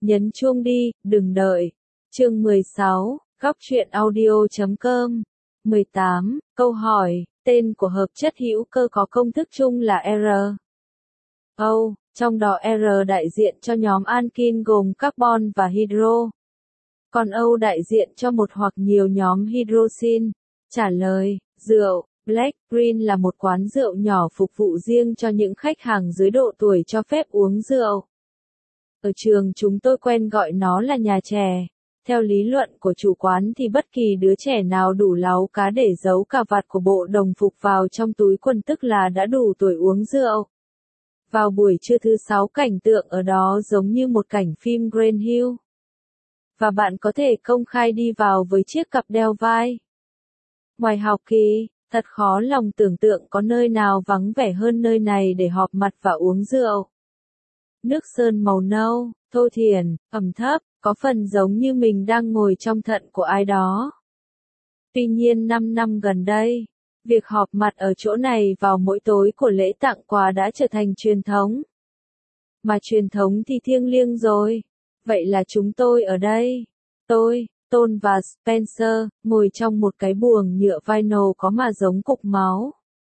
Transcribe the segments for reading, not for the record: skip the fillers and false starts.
Nhấn chuông đi, đừng đợi. Chương 16, góc truyện audio.com 18, câu hỏi, tên của hợp chất hữu cơ có công thức chung là R. O, trong đó R đại diện cho nhóm alkene gồm carbon và hydro. Còn O đại diện cho một hoặc nhiều nhóm hydroxin. Trả lời, rượu Black Green là một quán rượu nhỏ phục vụ riêng cho những khách hàng dưới độ tuổi cho phép uống rượu. Ở trường chúng tôi quen gọi nó là nhà trẻ. Theo lý luận của chủ quán thì bất kỳ đứa trẻ nào đủ láu cá để giấu cà vạt của bộ đồng phục vào trong túi quần tức là đã đủ tuổi uống rượu. Vào buổi trưa thứ 6 cảnh tượng ở đó giống như một cảnh phim Green Hill. Và bạn có thể công khai đi vào với chiếc cặp đeo vai. Ngoài học kỳ, thật khó lòng tưởng tượng có nơi nào vắng vẻ hơn nơi này để họp mặt và uống rượu. Nước sơn màu nâu, thô thiển, ẩm thấp, có phần giống như mình đang ngồi trong thận của ai đó. Tuy nhiên 5 năm gần đây, việc họp mặt ở chỗ này vào mỗi tối của lễ tặng quà đã trở thành truyền thống. Mà truyền thống thì thiêng liêng rồi. Vậy là chúng tôi ở đây. Tôi, Tôn và Spencer, ngồi trong một cái buồng nhựa vinyl có mà giống cục máu.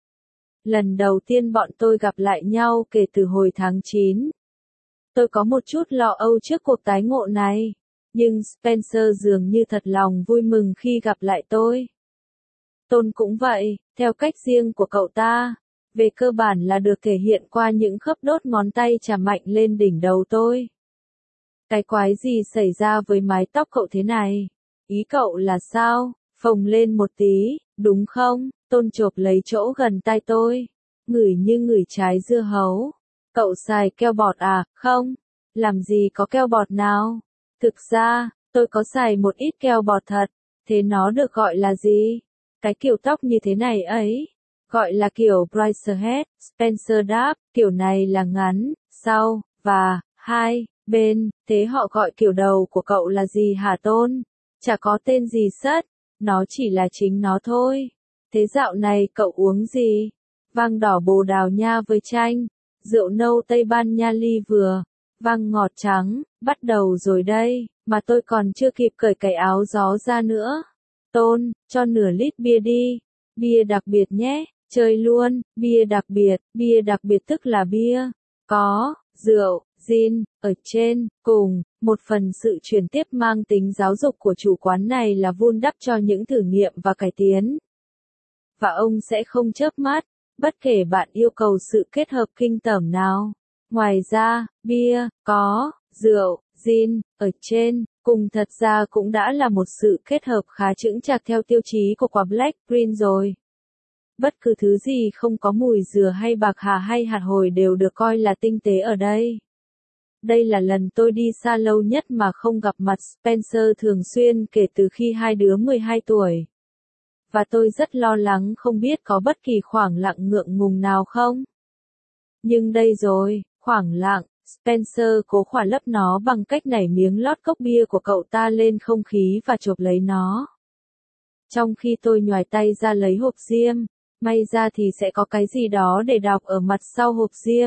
Lần đầu tiên bọn tôi gặp lại nhau kể từ hồi tháng 9. Tôi có một chút lo âu trước cuộc tái ngộ này, nhưng Spencer dường như thật lòng vui mừng khi gặp lại tôi. Tôn cũng vậy, theo cách riêng của cậu ta, về cơ bản là được thể hiện qua những khớp đốt ngón tay chà mạnh lên đỉnh đầu tôi. Cái quái gì xảy ra với mái tóc cậu thế này? Ý cậu là sao? Phồng lên một tí, đúng không? Tôn chộp lấy chỗ gần tai tôi, ngửi như ngửi trái dưa hấu. Cậu xài keo bọt à? Không. Làm gì có keo bọt nào? Thực ra, tôi có xài một ít keo bọt thật. Thế nó được gọi là gì? Cái kiểu tóc như thế này ấy. Gọi là kiểu Brideshead, Spencer đáp, kiểu này là ngắn, sau, và, hai, bên, thế họ gọi kiểu đầu của cậu là gì hả Tôn? Chả có tên gì sất, nó chỉ là chính nó thôi. Thế dạo này cậu uống gì? Vang đỏ Bồ Đào Nha với chanh, rượu nâu Tây Ban Nha ly vừa, vang ngọt trắng, bắt đầu rồi đây, mà tôi còn chưa kịp cởi cái áo gió ra nữa. Tôn, cho nửa lít bia đi, bia đặc biệt nhé, chơi luôn, bia đặc biệt tức là bia, có, rượu, gin, ở trên, cùng, một phần sự truyền tiếp mang tính giáo dục của chủ quán này là vun đắp cho những thử nghiệm và cải tiến. Và ông sẽ không chớp mắt, bất kể bạn yêu cầu sự kết hợp kinh tởm nào. Ngoài ra, bia, có, rượu, gin, ở trên, cùng thật ra cũng đã là một sự kết hợp khá chững chạc theo tiêu chí của quả Black Green rồi. Bất cứ thứ gì không có mùi dừa hay bạc hà hay hạt hồi đều được coi là tinh tế ở đây. Đây là lần tôi đi xa lâu nhất mà không gặp mặt Spencer thường xuyên kể từ khi hai đứa 12 tuổi. Và tôi rất lo lắng không biết có bất kỳ khoảng lặng ngượng ngùng nào không. Nhưng đây rồi, khoảng lặng, Spencer cố khỏa lấp nó bằng cách nảy miếng lót cốc bia của cậu ta lên không khí và chộp lấy nó. Trong khi tôi nhoài tay ra lấy hộp diêm, may ra thì sẽ có cái gì đó để đọc ở mặt sau hộp diêm.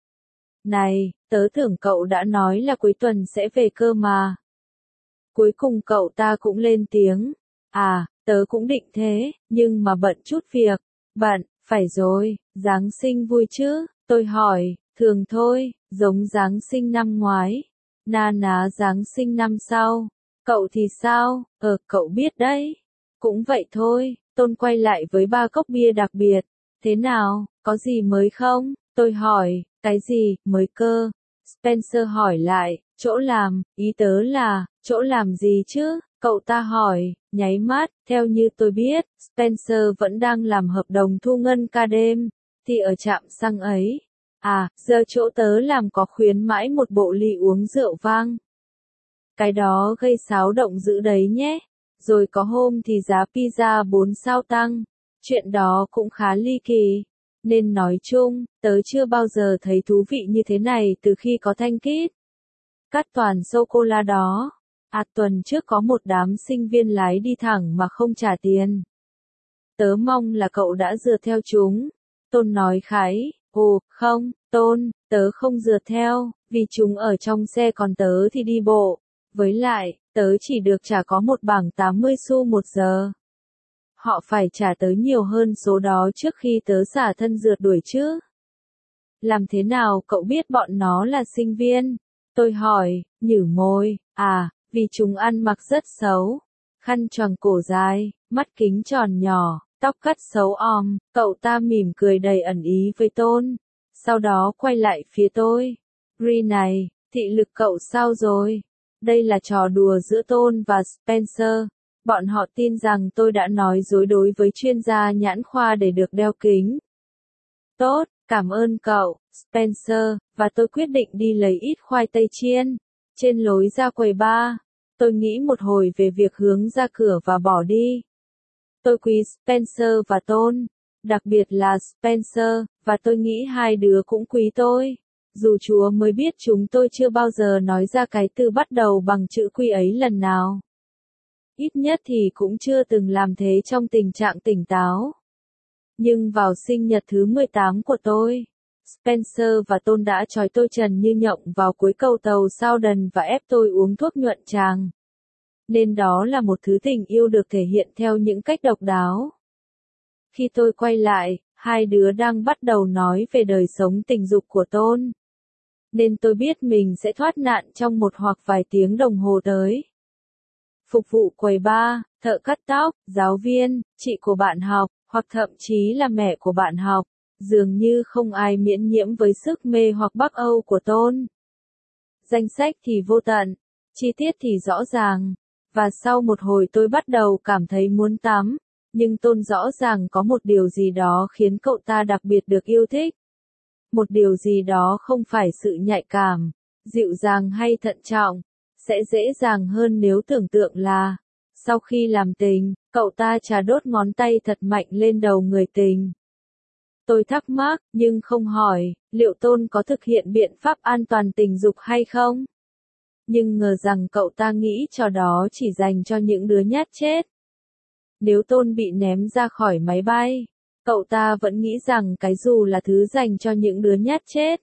Này, tớ tưởng cậu đã nói là cuối tuần sẽ về cơ mà. Cuối cùng cậu ta cũng lên tiếng. À, tớ cũng định thế, nhưng mà bận chút việc. Bận, phải rồi, Giáng sinh vui chứ? Tôi hỏi, thường thôi, giống Giáng sinh năm ngoái. Na ná Giáng sinh năm sau. Cậu thì sao? Cậu biết đấy. Cũng vậy thôi, Tôn quay lại với 3 cốc bia đặc biệt. Thế nào, có gì mới không? Tôi hỏi, cái gì, mới cơ? Spencer hỏi lại, chỗ làm, ý tớ là, chỗ làm gì chứ? Cậu ta hỏi, nháy mắt, theo như tôi biết, Spencer vẫn đang làm hợp đồng thu ngân ca đêm, thì ở trạm xăng ấy. À, giờ chỗ tớ làm có khuyến mãi một bộ ly uống rượu vang. Cái đó gây xáo động dữ đấy nhé. Rồi có hôm thì giá pizza 4 sao tăng. Chuyện đó cũng khá ly kỳ. Nên nói chung, tớ chưa bao giờ thấy thú vị như thế này từ khi có thanh kít. Cắt toàn sô-cô-la đó. Tuần trước có một đám sinh viên lái đi thẳng mà không trả tiền. Tớ mong là cậu đã dựa theo chúng. Tôn nói khái, không, Tôn, tớ không rượt theo, vì chúng ở trong xe còn tớ thì đi bộ. Với lại, tớ chỉ được trả có một bảng 80 xu một giờ. Họ phải trả tớ nhiều hơn số đó trước khi tớ xả thân rượt đuổi chứ. Làm thế nào cậu biết bọn nó là sinh viên? Tôi hỏi, nhử môi, vì chúng ăn mặc rất xấu. Khăn choàng cổ dài, mắt kính tròn nhỏ, tóc cắt xấu om, cậu ta mỉm cười đầy ẩn ý với Tôn. Sau đó quay lại phía tôi. Ri này, thị lực cậu sao rồi? Đây là trò đùa giữa Tôn và Spencer. Bọn họ tin rằng tôi đã nói dối đối với chuyên gia nhãn khoa để được đeo kính. Tốt, cảm ơn cậu, Spencer, và tôi quyết định đi lấy ít khoai tây chiên. Trên lối ra quầy bar, tôi nghĩ một hồi về việc hướng ra cửa và bỏ đi. Tôi quý Spencer và Tôn, đặc biệt là Spencer, và tôi nghĩ hai đứa cũng quý tôi. Dù Chúa mới biết chúng tôi chưa bao giờ nói ra cái từ bắt đầu bằng chữ Q ấy lần nào. Ít nhất thì cũng chưa từng làm thế trong tình trạng tỉnh táo. Nhưng vào sinh nhật thứ 18 của tôi, Spencer và Tôn đã trói tôi trần như nhộng vào cuối cầu tàu Southern và ép tôi uống thuốc nhuận tràng. Nên đó là một thứ tình yêu được thể hiện theo những cách độc đáo. Khi tôi quay lại, hai đứa đang bắt đầu nói về đời sống tình dục của Tôn. Nên tôi biết mình sẽ thoát nạn trong một hoặc vài tiếng đồng hồ tới. Phục vụ quầy bar, thợ cắt tóc, giáo viên, chị của bạn học, hoặc thậm chí là mẹ của bạn học, dường như không ai miễn nhiễm với sức mê hoặc Bắc Âu của Tôn. Danh sách thì vô tận, chi tiết thì rõ ràng, và sau một hồi tôi bắt đầu cảm thấy muốn tắm, nhưng Tôn rõ ràng có một điều gì đó khiến cậu ta đặc biệt được yêu thích. Một điều gì đó không phải sự nhạy cảm, dịu dàng hay thận trọng, sẽ dễ dàng hơn nếu tưởng tượng là, sau khi làm tình, cậu ta chà đốt ngón tay thật mạnh lên đầu người tình. Tôi thắc mắc, nhưng không hỏi, liệu Tôn có thực hiện biện pháp an toàn tình dục hay không? Nhưng ngờ rằng cậu ta nghĩ trò đó chỉ dành cho những đứa nhát chết. Nếu Tôn bị ném ra khỏi máy bay, cậu ta vẫn nghĩ rằng cái dù là thứ dành cho những đứa nhát chết.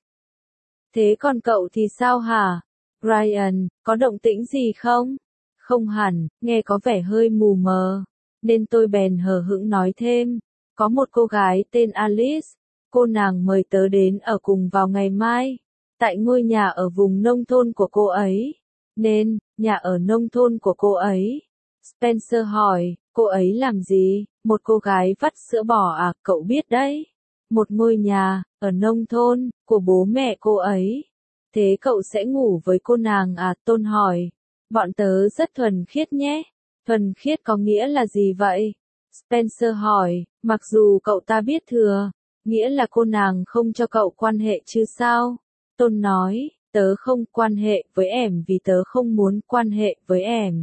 Thế còn cậu thì sao hả? Ryan, có động tĩnh gì không? Không hẳn, nghe có vẻ hơi mù mờ. Nên tôi bèn hờ hững nói thêm. Có một cô gái tên Alice, cô nàng mời tớ đến ở cùng vào ngày mai. Tại ngôi nhà ở vùng nông thôn của cô ấy. Nên, nhà ở nông thôn của cô ấy. Spencer hỏi, cô ấy làm gì? Một cô gái vắt sữa bò à, cậu biết đấy. Một ngôi nhà, ở nông thôn, của bố mẹ cô ấy. Thế cậu sẽ ngủ với cô nàng à? Tôn hỏi. Bọn tớ rất thuần khiết nhé. Thuần khiết có nghĩa là gì vậy? Spencer hỏi, mặc dù cậu ta biết thừa, nghĩa là cô nàng không cho cậu quan hệ chứ sao? Tôn nói, tớ không quan hệ với em vì tớ không muốn quan hệ với em.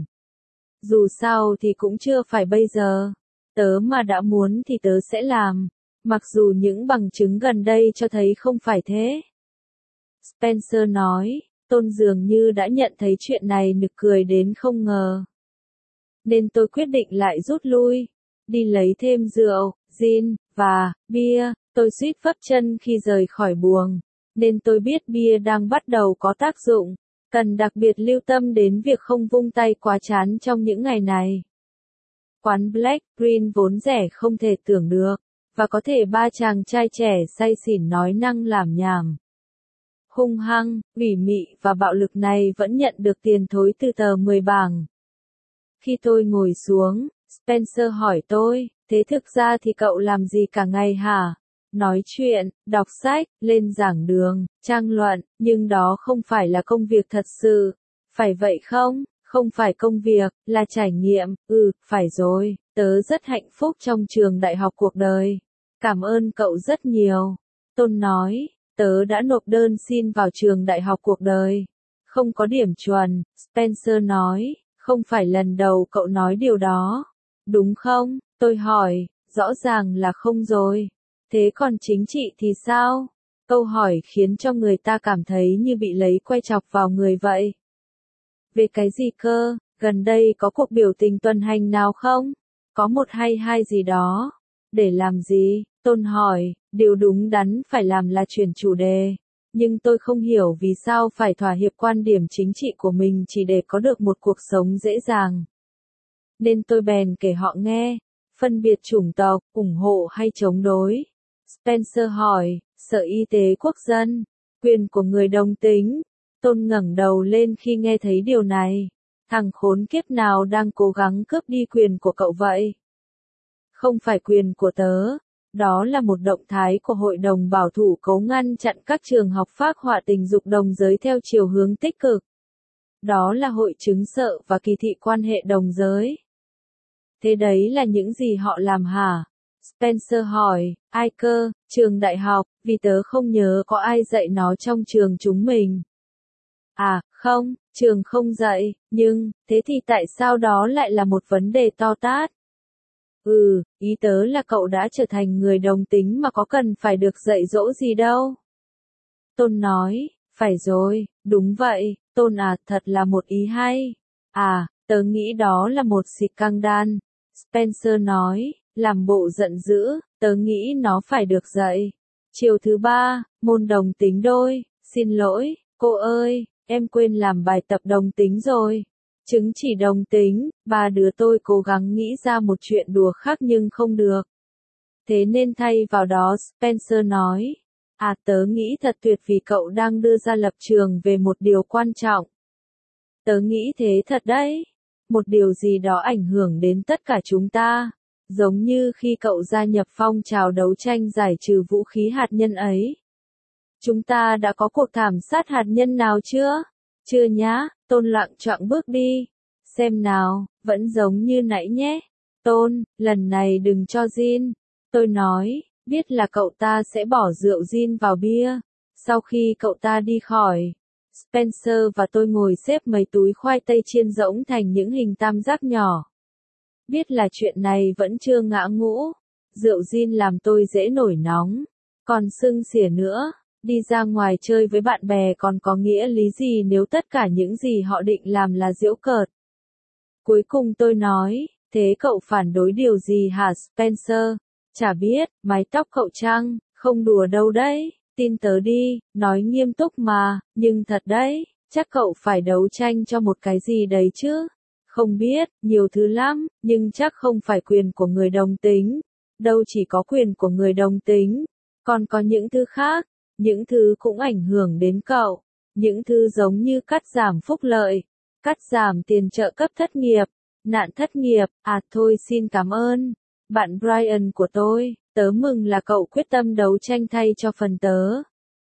Dù sao thì cũng chưa phải bây giờ. Tớ mà đã muốn thì tớ sẽ làm, mặc dù những bằng chứng gần đây cho thấy không phải thế. Spencer nói, Tôn dường như đã nhận thấy chuyện này nực cười đến không ngờ. Nên tôi quyết định lại rút lui, đi lấy thêm rượu, gin, và bia. Tôi suýt vấp chân khi rời khỏi buồng, nên tôi biết bia đang bắt đầu có tác dụng. Cần đặc biệt lưu tâm đến việc không vung tay quá chán trong những ngày này. Quán Black Green vốn rẻ không thể tưởng được, và có thể ba chàng trai trẻ say xỉn nói năng lảm nhảm. Hung hăng, ủy mị và bạo lực này vẫn nhận được tiền thối từ tờ 10 bảng. Khi tôi ngồi xuống, Spencer hỏi tôi, thế thực ra thì cậu làm gì cả ngày hả? Nói chuyện, đọc sách, lên giảng đường, trang luận, nhưng đó không phải là công việc thật sự. Phải vậy không? Không phải công việc, là trải nghiệm. Phải rồi, tớ rất hạnh phúc trong trường đại học cuộc đời. Cảm ơn cậu rất nhiều. Tôn nói, tớ đã nộp đơn xin vào trường đại học cuộc đời. Không có điểm chuẩn, Spencer nói, không phải lần đầu cậu nói điều đó. Đúng không? Tôi hỏi, rõ ràng là không rồi. Thế còn chính trị thì sao? Câu hỏi khiến cho người ta cảm thấy như bị lấy que chọc vào người vậy. Về cái gì cơ? Gần đây có cuộc biểu tình tuần hành nào không? Có một hay hai gì đó? Để làm gì? Tôn hỏi, điều đúng đắn phải làm là chuyển chủ đề. Nhưng tôi không hiểu vì sao phải thỏa hiệp quan điểm chính trị của mình chỉ để có được một cuộc sống dễ dàng. Nên tôi bèn kể họ nghe, phân biệt chủng tộc, ủng hộ hay chống đối. Spencer hỏi, Sở Y tế Quốc dân, quyền của người đồng tính. Tôn ngẩng đầu lên khi nghe thấy điều này. Thằng khốn kiếp nào đang cố gắng cướp đi quyền của cậu vậy? Không phải quyền của tớ. Đó là một động thái của Hội đồng Bảo thủ cấu ngăn chặn các trường học phác họa tình dục đồng giới theo chiều hướng tích cực. Đó là hội chứng sợ và kỳ thị quan hệ đồng giới. Thế đấy là những gì họ làm hả? Spencer hỏi, ai cơ, trường đại học, vì tớ không nhớ có ai dạy nó trong trường chúng mình. À, không, trường không dạy, nhưng, thế thì tại sao đó lại là một vấn đề to tát? Ý tớ là cậu đã trở thành người đồng tính mà có cần phải được dạy dỗ gì đâu. Tôn nói, phải rồi, đúng vậy, Tôn à, thật là một ý hay. À, tớ nghĩ đó là một scandal. Spencer nói, làm bộ giận dữ, tớ nghĩ nó phải được dạy. Chiều thứ 3, môn đồng tính đôi, xin lỗi, cô ơi, em quên làm bài tập đồng tính rồi. Chứng chỉ đồng tính, ba đứa tôi cố gắng nghĩ ra một chuyện đùa khác nhưng không được. Thế nên thay vào đó Spencer nói, à tớ nghĩ thật tuyệt vì cậu đang đưa ra lập trường về một điều quan trọng. Tớ nghĩ thế thật đấy. Một điều gì đó ảnh hưởng đến tất cả chúng ta. Giống như khi cậu gia nhập phong trào đấu tranh giải trừ vũ khí hạt nhân ấy. Chúng ta đã có cuộc thảm sát hạt nhân nào chưa? Chưa nhá, Tôn loạng choạng bước đi. Xem nào, vẫn giống như nãy nhé. Tôn, lần này đừng cho gin. Tôi nói, biết là cậu ta sẽ bỏ rượu gin vào bia. Sau khi cậu ta đi khỏi, Spencer và tôi ngồi xếp mấy túi khoai tây chiên rỗng thành những hình tam giác nhỏ. Biết là chuyện này vẫn chưa ngã ngũ. Rượu gin làm tôi dễ nổi nóng. Còn sưng xỉa nữa. Đi ra ngoài chơi với bạn bè còn có nghĩa lý gì nếu tất cả những gì họ định làm là giễu cợt. Cuối cùng tôi nói, thế cậu phản đối điều gì hả Spencer? Chả biết, mái tóc cậu chăng, không đùa đâu đấy, tin tớ đi, nói nghiêm túc mà, nhưng thật đấy, chắc cậu phải đấu tranh cho một cái gì đấy chứ. Không biết, nhiều thứ lắm, nhưng chắc không phải quyền của người đồng tính. Đâu chỉ có quyền của người đồng tính, còn có những thứ khác. Những thứ cũng ảnh hưởng đến cậu. Những thứ giống như cắt giảm phúc lợi, cắt giảm tiền trợ cấp thất nghiệp, nạn thất nghiệp, à thôi xin cảm ơn. Bạn Brian của tôi, tớ mừng là cậu quyết tâm đấu tranh thay cho phần tớ.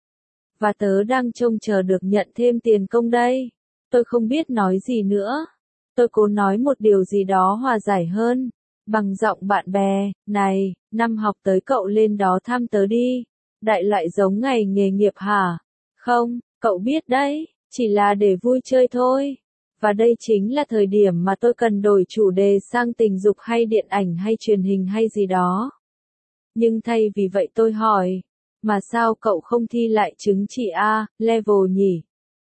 Và tớ đang trông chờ được nhận thêm tiền công đây. Tôi không biết nói gì nữa. Tôi cố nói một điều gì đó hòa giải hơn. Bằng giọng bạn bè, này, năm học tới cậu lên đó thăm tớ đi. Đại loại giống ngày nghề nghiệp hả? Không, cậu biết đấy, chỉ là để vui chơi thôi. Và đây chính là thời điểm mà tôi cần đổi chủ đề sang tình dục hay điện ảnh hay truyền hình hay gì đó. Nhưng thay vì vậy tôi hỏi, mà sao cậu không thi lại chứng chỉ A, level nhỉ?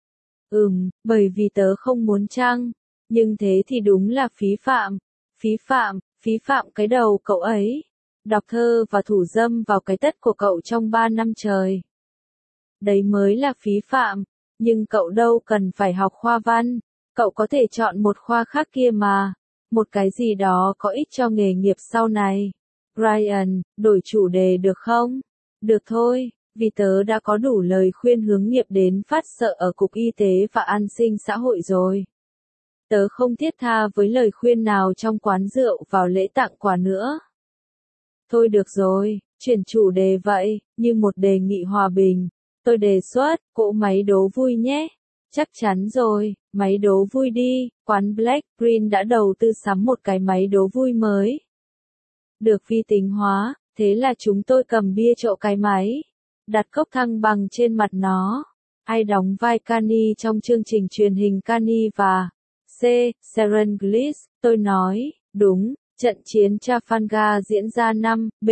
Bởi vì tớ không muốn chăng? Nhưng thế thì đúng là phí phạm. Phí phạm cái đầu cậu ấy. Đọc thơ và thủ dâm vào cái tất của cậu trong 3 năm trời. Đấy mới là phí phạm, nhưng cậu đâu cần phải học khoa văn, cậu có thể chọn một khoa khác kia mà, một cái gì đó có ích cho nghề nghiệp sau này. Brian, đổi chủ đề được không? Được thôi, vì tớ đã có đủ lời khuyên hướng nghiệp đến phát sợ ở Cục Y tế và An sinh xã hội rồi. Tớ không thiết tha với lời khuyên nào trong quán rượu vào lễ tặng quà nữa. Thôi được rồi, chuyển chủ đề vậy, như một đề nghị hòa bình. Tôi đề xuất, cỗ máy đố vui nhé. Chắc chắn rồi, máy đố vui đi, quán Black Green đã đầu tư sắm một cái máy đố vui mới. Được vi tính hóa, thế là chúng tôi cầm bia trộ cái máy. Đặt cốc thăng bằng trên mặt nó. Ai đóng vai Cani trong chương trình truyền hình Cani và Sharon Gillis, tôi nói, đúng. Trận chiến Trafalgar diễn ra năm B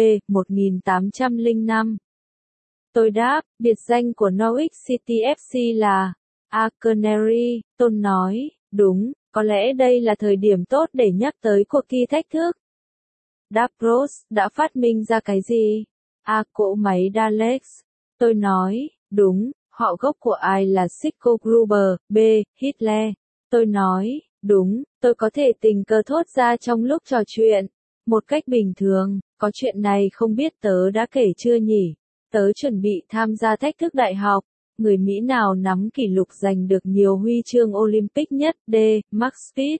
1805. Tôi đáp, biệt danh của Norwich City FC là A Canary, Tôn nói, đúng, có lẽ đây là thời điểm tốt để nhắc tới cuộc thi thách thức. Davros đã phát minh ra cái gì? Cỗ máy Daleks. Tôi nói, đúng, Họ gốc của ai là Sitko Gruber, B. Hitler? Tôi nói, đúng, tôi có thể tình cờ thốt ra trong lúc trò chuyện. Một cách bình thường, có chuyện này không biết tớ đã kể chưa nhỉ? Tớ chuẩn bị tham gia thách thức đại học. Người Mỹ nào nắm kỷ lục giành được nhiều huy chương Olympic nhất? D. Max Speed.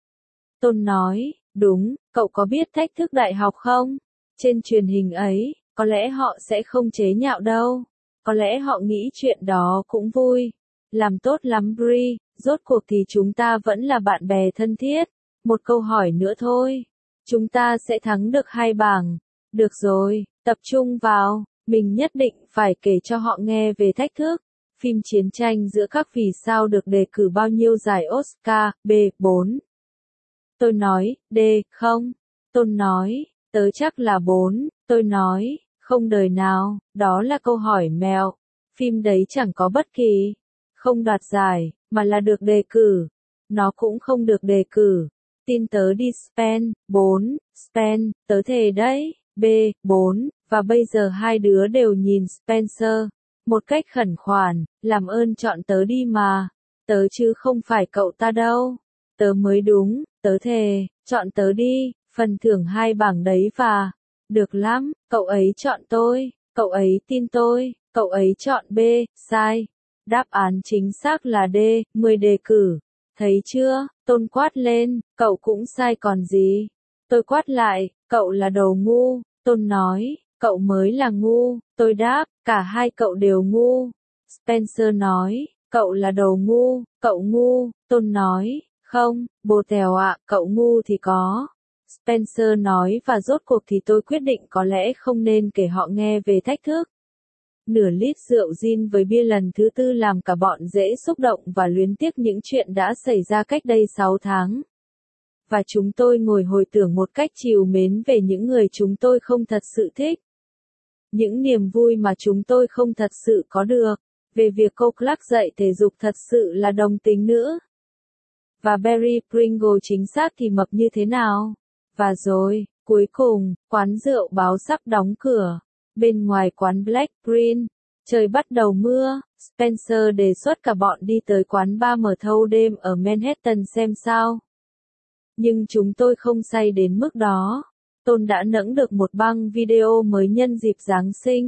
Tôn nói, đúng, cậu có biết thách thức đại học không? Trên truyền hình ấy, có lẽ họ sẽ không chế nhạo đâu. Có lẽ họ nghĩ chuyện đó cũng vui. Làm tốt lắm Brie, rốt cuộc thì chúng ta vẫn là bạn bè thân thiết. Một câu hỏi nữa thôi. Chúng ta sẽ thắng được 2 bảng. Được rồi, tập trung vào. Mình nhất định phải kể cho họ nghe về thách thức. Phim chiến tranh giữa các vì sao được đề cử bao nhiêu giải Oscar? B. 4. Tôi nói, D. Không. Tôn nói, tớ chắc là 4. Tôi nói, không đời nào, đó là câu hỏi mẹo. Phim đấy chẳng có bất kỳ, không đoạt giải, mà là được đề cử. Nó cũng không được đề cử. Tin tớ đi Spen, 4, Spen, tớ thề đấy, B. 4, và bây giờ hai đứa đều nhìn Spencer. Một cách khẩn khoản, làm ơn chọn tớ đi mà. Tớ chứ không phải cậu ta đâu. Tớ mới đúng, tớ thề, chọn tớ đi, phần thưởng 2 bảng đấy và... Được lắm, cậu ấy chọn tôi, cậu ấy tin tôi, cậu ấy chọn B, sai. Đáp án chính xác là D, 10 đề cử. Thấy chưa, Tôn quát lên, cậu cũng sai còn gì. Tôi quát lại, cậu là đồ ngu, Tôn nói, cậu mới là ngu, tôi đáp, cả hai cậu đều ngu. Spencer nói, cậu là đồ ngu, cậu ngu, Tôn nói, không, bồ tèo ạ, cậu ngu thì có. Spencer nói và rốt cuộc thì tôi quyết định có lẽ không nên kể họ nghe về thách thức. Nửa lít rượu gin với bia lần thứ 4 làm cả bọn dễ xúc động và luyến tiếc những chuyện đã xảy ra cách đây 6 tháng. Và chúng tôi ngồi hồi tưởng một cách trìu mến về những người chúng tôi không thật sự thích. Những niềm vui mà chúng tôi không thật sự có được. Về việc cô Clark dạy thể dục thật sự là đồng tính nữa. Và Barry Pringle chính xác thì mập như thế nào? Và rồi, cuối cùng, quán rượu báo sắp đóng cửa. Bên ngoài quán Black Green, trời bắt đầu mưa, Spencer đề xuất cả bọn đi tới quán bar mở thâu đêm ở Manhattan xem sao. Nhưng chúng tôi không say đến mức đó. Tôn đã nẫng được một băng video mới nhân dịp Giáng sinh.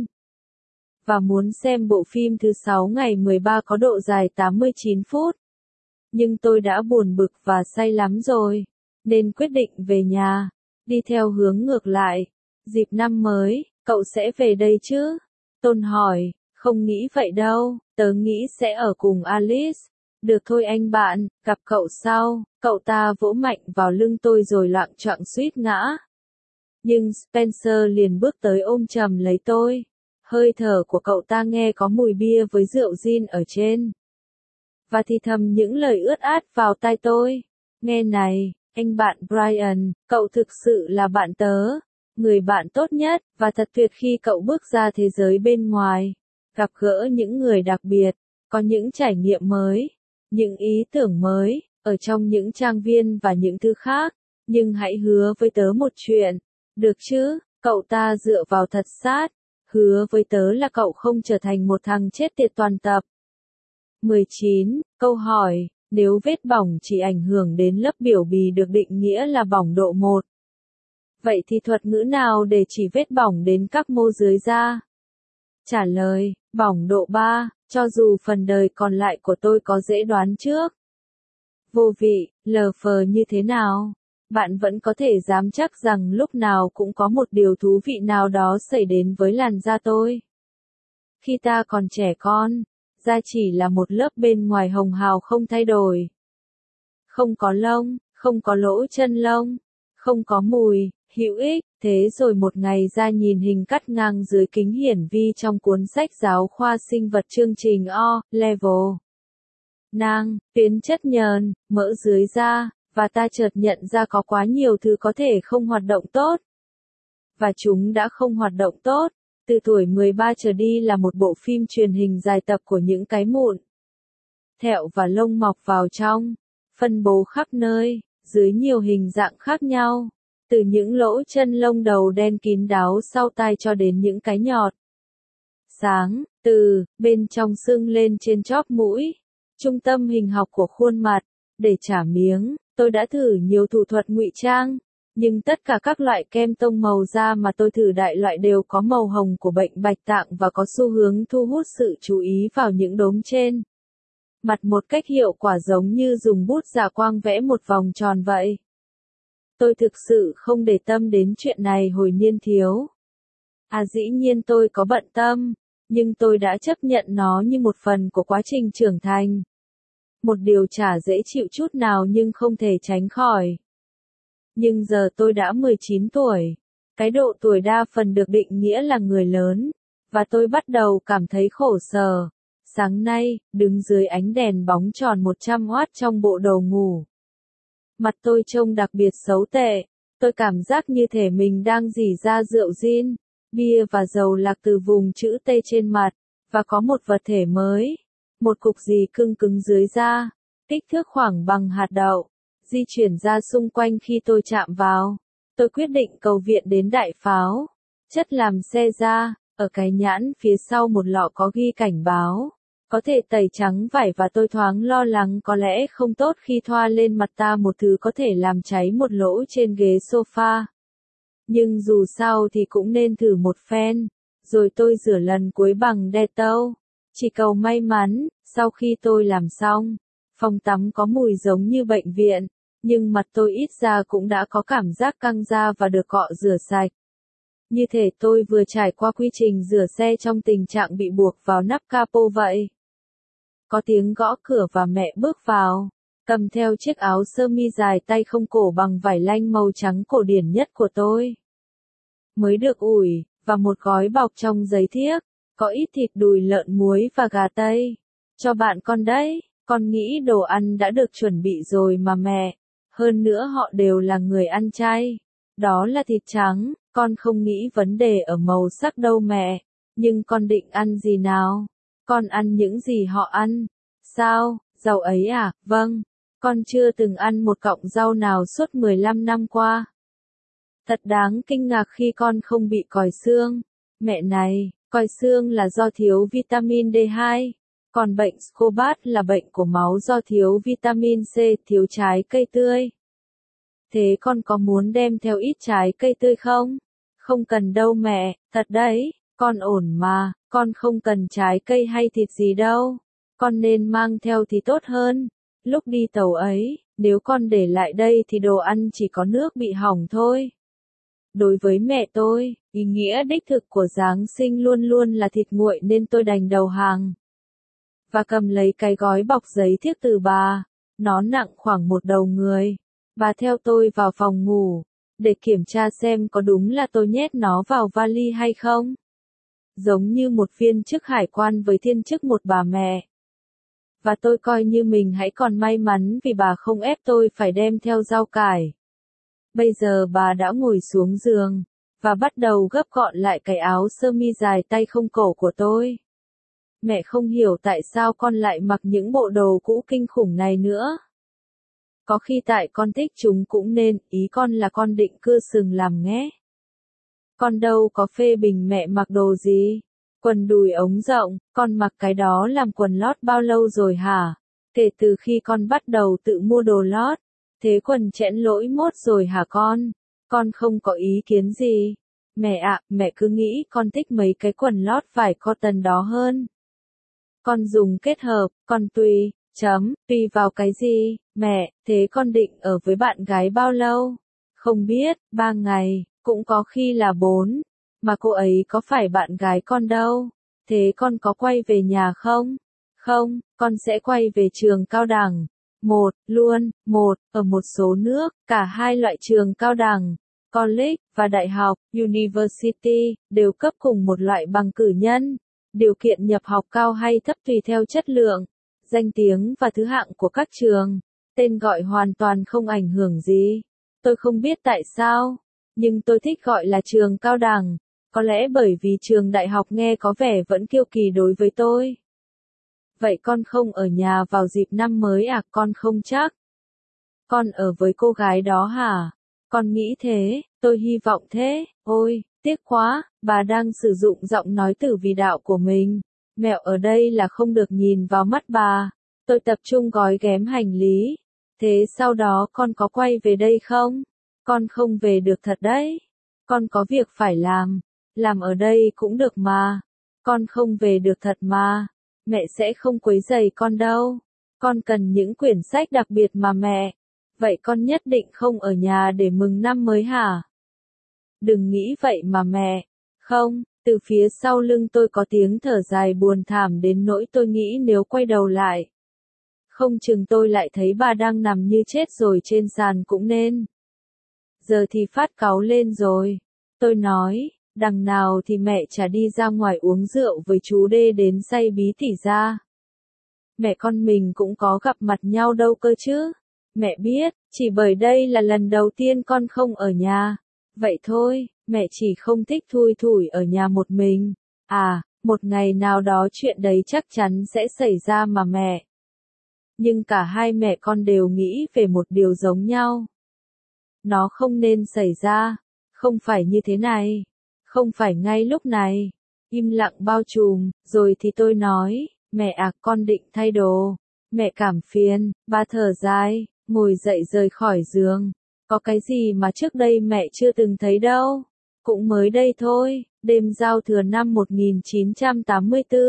Và muốn xem bộ phim thứ 6 ngày 13 có độ dài 89 phút. Nhưng tôi đã buồn bực và say lắm rồi, nên quyết định về nhà, đi theo hướng ngược lại. Dịp năm mới, cậu sẽ về đây chứ? Tôn hỏi, không nghĩ vậy đâu, tớ nghĩ sẽ ở cùng Alice. Được thôi anh bạn, gặp cậu sau. Cậu ta vỗ mạnh vào lưng tôi rồi loạng choạng suýt ngã. Nhưng Spencer liền bước tới ôm chầm lấy tôi. Hơi thở của cậu ta nghe có mùi bia với rượu gin ở trên. Và thì thầm những lời ướt át vào tai tôi. Nghe này, anh bạn Brian, cậu thực sự là bạn tớ. Người bạn tốt nhất, và thật tuyệt khi cậu bước ra thế giới bên ngoài. Gặp gỡ những người đặc biệt, có những trải nghiệm mới, những ý tưởng mới, ở trong những trang viên và những thứ khác. Nhưng hãy hứa với tớ một chuyện. Được chứ, cậu ta dựa vào thật sát. Hứa với tớ là cậu không trở thành một thằng chết tiệt toàn tập. 19. Câu hỏi, nếu vết bỏng chỉ ảnh hưởng đến lớp biểu bì được định nghĩa là bỏng độ 1. Vậy thì thuật ngữ nào để chỉ vết bỏng đến các mô dưới da? Trả lời, bỏng độ 3, cho dù phần đời còn lại của tôi có dễ đoán trước. Vô vị, lờ phờ như thế nào? Bạn vẫn có thể dám chắc rằng lúc nào cũng có một điều thú vị nào đó xảy đến với làn da tôi. Khi ta còn trẻ con, da chỉ là một lớp bên ngoài hồng hào không thay đổi. Không có lông, không có lỗ chân lông, không có mùi, hữu ích. Thế rồi một ngày da nhìn hình cắt ngang dưới kính hiển vi trong cuốn sách giáo khoa sinh vật chương trình O-Level. Nang, tuyến chất nhờn, mỡ dưới da, và ta chợt nhận ra có quá nhiều thứ có thể không hoạt động tốt. Và chúng đã không hoạt động tốt. Từ tuổi 13 trở đi là một bộ phim truyền hình dài tập của những cái mụn, thẹo và lông mọc vào trong, phân bố khắp nơi, dưới nhiều hình dạng khác nhau. Từ những lỗ chân lông đầu đen kín đáo sau tai cho đến những cái nhọt sáng, từ bên trong sưng lên trên chóp mũi, trung tâm hình học của khuôn mặt, để trả miếng, tôi đã thử nhiều thủ thuật ngụy trang, nhưng tất cả các loại kem tông màu da mà tôi thử đại loại đều có màu hồng của bệnh bạch tạng và có xu hướng thu hút sự chú ý vào những đốm trên mặt một cách hiệu quả giống như dùng bút dạ quang vẽ một vòng tròn vậy. Tôi thực sự không để tâm đến chuyện này hồi niên thiếu. Dĩ nhiên tôi có bận tâm, nhưng tôi đã chấp nhận nó như một phần của quá trình trưởng thành. Một điều chả dễ chịu chút nào nhưng không thể tránh khỏi. Nhưng giờ tôi đã 19 tuổi. Cái độ tuổi đa phần được định nghĩa là người lớn. Và tôi bắt đầu cảm thấy khổ sở. Sáng nay, đứng dưới ánh đèn bóng tròn 100W trong bộ đồ ngủ. Mặt tôi trông đặc biệt xấu tệ. Tôi cảm giác như thể mình đang rỉ ra rượu gin, bia và dầu lạc từ vùng chữ T trên mặt. Và có một vật thể mới. Một cục gì cưng cứng dưới da. Kích thước khoảng bằng hạt đậu. Di chuyển ra xung quanh khi tôi chạm vào. Tôi quyết định cầu viện đến đại pháo. Chất làm xe da, ở cái nhãn phía sau một lọ có ghi cảnh báo. Có thể tẩy trắng vải và tôi thoáng lo lắng có lẽ không tốt khi thoa lên mặt ta một thứ có thể làm cháy một lỗ trên ghế sofa. Nhưng dù sao thì cũng nên thử một phen. Rồi tôi rửa lần cuối bằng Dettol. Chỉ cầu may mắn, sau khi tôi làm xong, phòng tắm có mùi giống như bệnh viện. Nhưng mặt tôi ít ra cũng đã có cảm giác căng da và được cọ rửa sạch. Như thể tôi vừa trải qua quy trình rửa xe trong tình trạng bị buộc vào nắp capo vậy. Có tiếng gõ cửa và mẹ bước vào, cầm theo chiếc áo sơ mi dài tay không cổ bằng vải lanh màu trắng cổ điển nhất của tôi. Mới được ủi, và một gói bọc trong giấy thiếc, có ít thịt đùi lợn muối và gà tây. Cho bạn con đấy, con nghĩ đồ ăn đã được chuẩn bị rồi mà mẹ. Hơn nữa họ đều là người ăn chay. Đó là thịt trắng, con không nghĩ vấn đề ở màu sắc đâu mẹ. Nhưng con định ăn gì nào? Con ăn những gì họ ăn. Sao, rau ấy à? Vâng. Con chưa từng ăn một cọng rau nào suốt 15 năm qua. Thật đáng kinh ngạc khi con không bị còi xương. Mẹ này, còi xương là do thiếu vitamin D2. Còn bệnh SCOBAT là bệnh của máu do thiếu vitamin C, thiếu trái cây tươi. Thế con có muốn đem theo ít trái cây tươi không? Không cần đâu mẹ, thật đấy, con ổn mà, con không cần trái cây hay thịt gì đâu. Con nên mang theo thì tốt hơn. Lúc đi tàu ấy, nếu con để lại đây thì đồ ăn chỉ có nước bị hỏng thôi. Đối với mẹ tôi, ý nghĩa đích thực của Giáng sinh luôn luôn là thịt nguội nên tôi đành đầu hàng. Và cầm lấy cái gói bọc giấy thiếc từ bà. Nó nặng khoảng một đầu người. Bà theo tôi vào phòng ngủ, để kiểm tra xem có đúng là tôi nhét nó vào vali hay không. Giống như một viên chức hải quan với thiên chức một bà mẹ. Và tôi coi như mình hãy còn may mắn vì bà không ép tôi phải đem theo rau cải. Bây giờ bà đã ngồi xuống giường, và bắt đầu gấp gọn lại cái áo sơ mi dài tay không cổ của tôi. Mẹ không hiểu tại sao con lại mặc những bộ đồ cũ kinh khủng này nữa. Có khi tại con thích chúng cũng nên, ý con là con định cưa sừng làm nghé. Con đâu có phê bình mẹ mặc đồ gì. Quần đùi ống rộng, con mặc cái đó làm quần lót bao lâu rồi hả? Kể từ khi con bắt đầu tự mua đồ lót. Thế quần chẽn lỗi mốt rồi hả con? Con không có ý kiến gì. Mẹ ạ, mẹ cứ nghĩ con thích mấy cái quần lót vải cotton đó hơn. Con dùng kết hợp, con tùy vào cái gì, mẹ, thế con định ở với bạn gái bao lâu? Không biết, 3 ngày, cũng có khi là 4, mà cô ấy có phải bạn gái con đâu. Thế con có quay về nhà không? Không, con sẽ quay về trường cao đẳng. Ở một số nước, cả hai loại trường cao đẳng, college, và đại học, university, đều cấp cùng một loại bằng cử nhân. Điều kiện nhập học cao hay thấp tùy theo chất lượng, danh tiếng và thứ hạng của các trường. Tên gọi hoàn toàn không ảnh hưởng gì. Tôi không biết tại sao, nhưng tôi thích gọi là trường cao đẳng. Có lẽ bởi vì trường đại học nghe có vẻ vẫn kiêu kỳ đối với tôi. Vậy con không ở nhà vào dịp năm mới à? Con không chắc. Con ở với cô gái đó hả? Con nghĩ thế, tôi hy vọng thế. Ôi, Tiếc quá, bà đang sử dụng giọng nói tử vì đạo của mình. Mẹo ở đây là không được nhìn vào mắt bà. Tôi tập trung gói ghém hành lý. Thế sau đó con có quay về đây không? Con không về được thật đấy. Con có việc phải làm. Làm ở đây cũng được mà. Con không về được thật mà. Mẹ sẽ không quấy rầy con đâu. Con cần những quyển sách đặc biệt mà mẹ. Vậy con nhất định không ở nhà để mừng năm mới hả? Đừng nghĩ vậy mà mẹ. Không, từ phía sau lưng tôi có tiếng thở dài buồn thảm đến nỗi tôi nghĩ nếu quay đầu lại. Không chừng tôi lại thấy bà đang nằm như chết rồi trên sàn cũng nên. Giờ thì phát cáu lên rồi. Tôi nói, đằng nào thì mẹ chả đi ra ngoài uống rượu với chú Đê đến say bí tỉ ra. Mẹ con mình cũng có gặp mặt nhau đâu cơ chứ. Mẹ biết, chỉ bởi đây là lần đầu tiên con không ở nhà. Vậy thôi, mẹ chỉ không thích thui thủi ở nhà một mình. À, một ngày nào đó chuyện đấy chắc chắn sẽ xảy ra mà mẹ. Nhưng cả hai mẹ con đều nghĩ về một điều giống nhau. Nó không nên xảy ra. Không phải như thế này. Không phải ngay lúc này. Im lặng bao trùm, rồi thì tôi nói, mẹ à con định thay đồ. Mẹ cảm phiền, bà thở dài, ngồi dậy rời khỏi giường. Có cái gì mà trước đây mẹ chưa từng thấy đâu. Cũng mới đây thôi, đêm giao thừa năm 1984,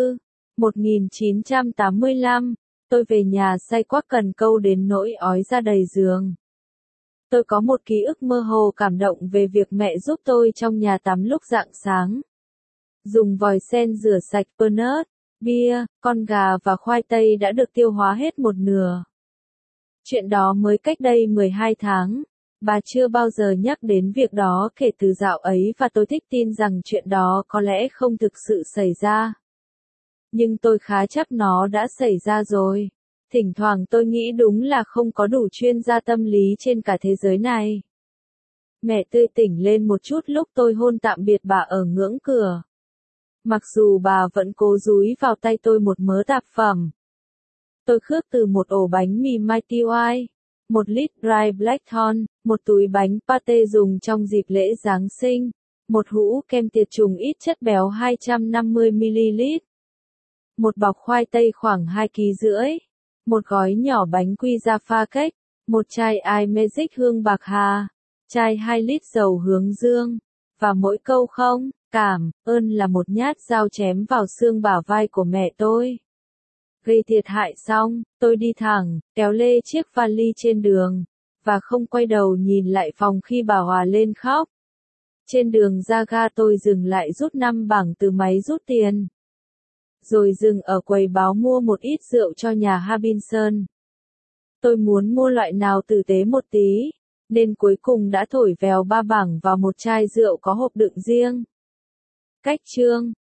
1985, tôi về nhà say quắc cần câu đến nỗi ói ra đầy giường. Tôi có một ký ức mơ hồ cảm động về việc mẹ giúp tôi trong nhà tắm lúc rạng sáng. Dùng vòi sen rửa sạch peanut, bia, con gà và khoai tây đã được tiêu hóa hết một nửa. Chuyện đó mới cách đây 12 tháng. Bà chưa bao giờ nhắc đến việc đó kể từ dạo ấy và tôi thích tin rằng chuyện đó có lẽ không thực sự xảy ra. Nhưng tôi khá chắc nó đã xảy ra rồi. Thỉnh thoảng tôi nghĩ đúng là không có đủ chuyên gia tâm lý trên cả thế giới này. Mẹ tươi tỉnh lên một chút lúc tôi hôn tạm biệt bà ở ngưỡng cửa. Mặc dù bà vẫn cố dúi vào tay tôi một mớ tạp phẩm. Tôi khước từ một ổ bánh mì Mighty White, 1 lít dry blackthorn, một túi bánh pate dùng trong dịp lễ Giáng sinh, một hũ kem tiệt trùng ít chất béo 250ml, một bọc khoai tây khoảng 2,5 kg, một gói nhỏ bánh quy ra pha cake, một chai iMagic hương bạc hà, chai 2 lít dầu hướng dương, và mỗi câu không, cảm, ơn là một nhát dao chém vào xương bả vai của mẹ tôi. Gây thiệt hại xong, tôi đi thẳng, kéo lê chiếc vali trên đường, và không quay đầu nhìn lại phòng khi bà Hòa lên khóc. Trên đường ra ga tôi dừng lại rút 5 bảng từ máy rút tiền. Rồi dừng ở quầy báo mua một ít rượu cho nhà Habinson. Tôi muốn mua loại nào tử tế một tí, nên cuối cùng đã thổi vèo 3 bảng vào một chai rượu có hộp đựng riêng. Cách chương